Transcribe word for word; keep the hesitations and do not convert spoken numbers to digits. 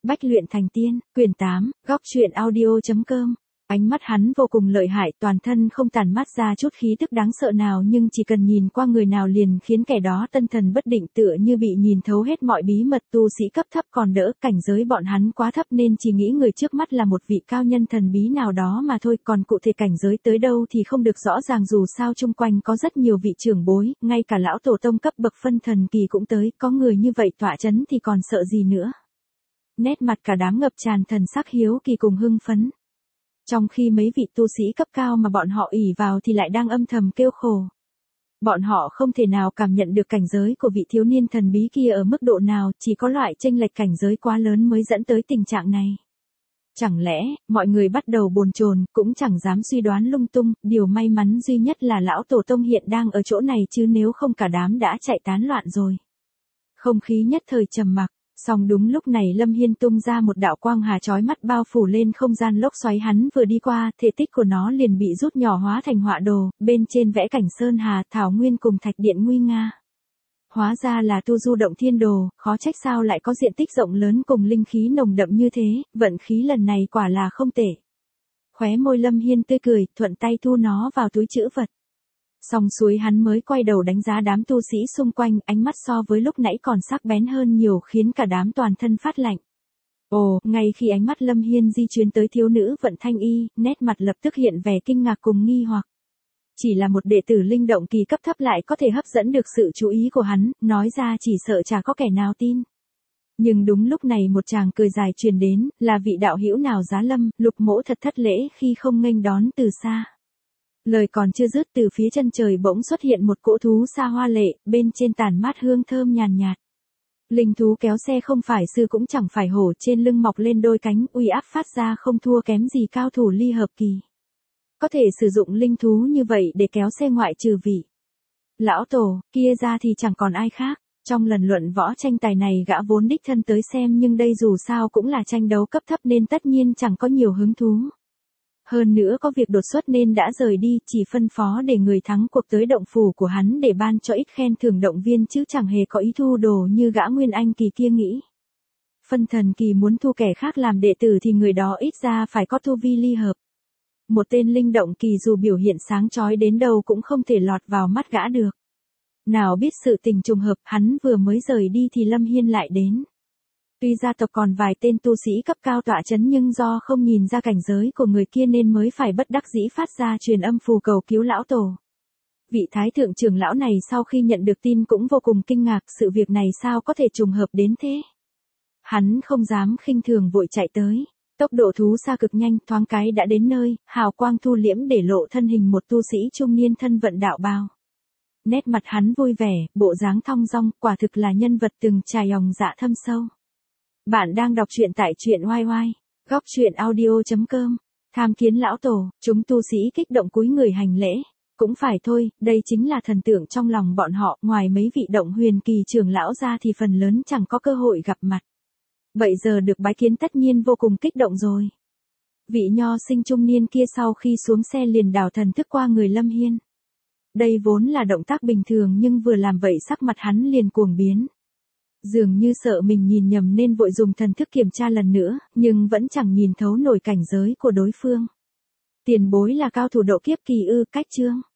Bách luyện thành tiên, quyển tám, góc truyện audio.com. Ánh mắt hắn vô cùng lợi hại, toàn thân không tản mát ra chút khí tức đáng sợ nào, nhưng chỉ cần nhìn qua người nào liền khiến kẻ đó tân thần bất định, tựa như bị nhìn thấu hết mọi bí mật. Tu sĩ cấp thấp còn đỡ, cảnh giới bọn hắn quá thấp nên chỉ nghĩ người trước mắt là một vị cao nhân thần bí nào đó mà thôi, còn cụ thể cảnh giới tới đâu thì không được rõ ràng, dù sao chung quanh có rất nhiều vị trưởng bối, ngay cả lão tổ tông cấp bậc phân thần kỳ cũng tới, có người như vậy tọa chấn thì còn sợ gì nữa. Nét mặt cả đám ngập tràn thần sắc hiếu kỳ cùng hưng phấn. Trong khi mấy vị tu sĩ cấp cao mà bọn họ ỷ vào thì lại đang âm thầm kêu khổ. Bọn họ không thể nào cảm nhận được cảnh giới của vị thiếu niên thần bí kia ở mức độ nào, chỉ có loại chênh lệch cảnh giới quá lớn mới dẫn tới tình trạng này. Chẳng lẽ, mọi người bắt đầu bồn chồn, cũng chẳng dám suy đoán lung tung, điều may mắn duy nhất là lão tổ tông hiện đang ở chỗ này, chứ nếu không cả đám đã chạy tán loạn rồi. Không khí nhất thời trầm mặc. Song đúng lúc này Lâm Hiên tung ra một đạo quang hà chói mắt bao phủ lên không gian lốc xoáy, hắn vừa đi qua, thể tích của nó liền bị rút nhỏ hóa thành họa đồ, bên trên vẽ cảnh sơn hà, thảo nguyên cùng thạch điện nguy nga. Hóa ra là tu du động thiên đồ, khó trách sao lại có diện tích rộng lớn cùng linh khí nồng đậm như thế, vận khí lần này quả là không tệ. Khóe môi Lâm Hiên tươi cười, thuận tay thu nó vào túi trữ vật. Xong xuôi hắn mới quay đầu đánh giá đám tu sĩ xung quanh, ánh mắt so với lúc nãy còn sắc bén hơn nhiều, khiến cả đám toàn thân phát lạnh. Ồ, ngay khi ánh mắt Lâm Hiên di chuyển tới thiếu nữ Vận Thanh Y, nét mặt lập tức hiện vẻ kinh ngạc cùng nghi hoặc. Chỉ là một đệ tử linh động kỳ cấp thấp lại có thể hấp dẫn được sự chú ý của hắn, nói ra chỉ sợ chả có kẻ nào tin. Nhưng đúng lúc này một chàng cười dài truyền đến, là vị đạo hữu nào giá Lâm, Lục mỗ thật thất lễ khi không nghênh đón từ xa. Lời còn chưa dứt, từ phía chân trời bỗng xuất hiện một cỗ thú xa hoa lệ, bên trên tản mát hương thơm nhàn nhạt. Linh thú kéo xe không phải sư cũng chẳng phải hổ, trên lưng mọc lên đôi cánh, uy áp phát ra không thua kém gì cao thủ ly hợp kỳ. Có thể sử dụng linh thú như vậy để kéo xe ngoại trừ vị lão tổ kia ra thì chẳng còn ai khác. Trong lần luận võ tranh tài này gã vốn đích thân tới xem, nhưng đây dù sao cũng là tranh đấu cấp thấp nên tất nhiên chẳng có nhiều hứng thú. Hơn nữa có việc đột xuất nên đã rời đi, chỉ phân phó để người thắng cuộc tới động phủ của hắn để ban cho ít khen thưởng động viên, chứ chẳng hề có ý thu đồ như gã Nguyên Anh kỳ kia nghĩ. Phân thần kỳ muốn thu kẻ khác làm đệ tử thì người đó ít ra phải có tu vi ly hợp. Một tên linh động kỳ dù biểu hiện sáng chói đến đâu cũng không thể lọt vào mắt gã được. Nào biết sự tình trùng hợp, hắn vừa mới rời đi thì Lâm Hiên lại đến. Tuy gia tộc còn vài tên tu sĩ cấp cao tọa chấn, nhưng do không nhìn ra cảnh giới của người kia nên mới phải bất đắc dĩ phát ra truyền âm phù cầu cứu lão tổ. Vị thái thượng trưởng lão này sau khi nhận được tin cũng vô cùng kinh ngạc, sự việc này sao có thể trùng hợp đến thế. Hắn không dám khinh thường vội chạy tới. Tốc độ thú xa cực nhanh, thoáng cái đã đến nơi, hào quang thu liễm để lộ thân hình một tu sĩ trung niên thân vận đạo bào. Nét mặt hắn vui vẻ, bộ dáng thong dong, quả thực là nhân vật từng trải lòng dạ thâm sâu. Bạn đang đọc truyện tại truyện oai oai, góc truyện audio.com. Tham kiến lão tổ, chúng tu sĩ kích động cúi người hành lễ. Cũng phải thôi, đây chính là thần tượng trong lòng bọn họ, ngoài mấy vị động huyền kỳ trưởng lão ra thì phần lớn chẳng có cơ hội gặp mặt. Vậy giờ được bái kiến tất nhiên vô cùng kích động rồi. Vị nho sinh trung niên kia sau khi xuống xe liền đảo thần thức qua người Lâm Hiên. Đây vốn là động tác bình thường, nhưng vừa làm vậy sắc mặt hắn liền cuồng biến. Dường như sợ mình nhìn nhầm nên vội dùng thần thức kiểm tra lần nữa, nhưng vẫn chẳng nhìn thấu nổi cảnh giới của đối phương. Tiền bối là cao thủ độ kiếp kỳ ư? Cách chương.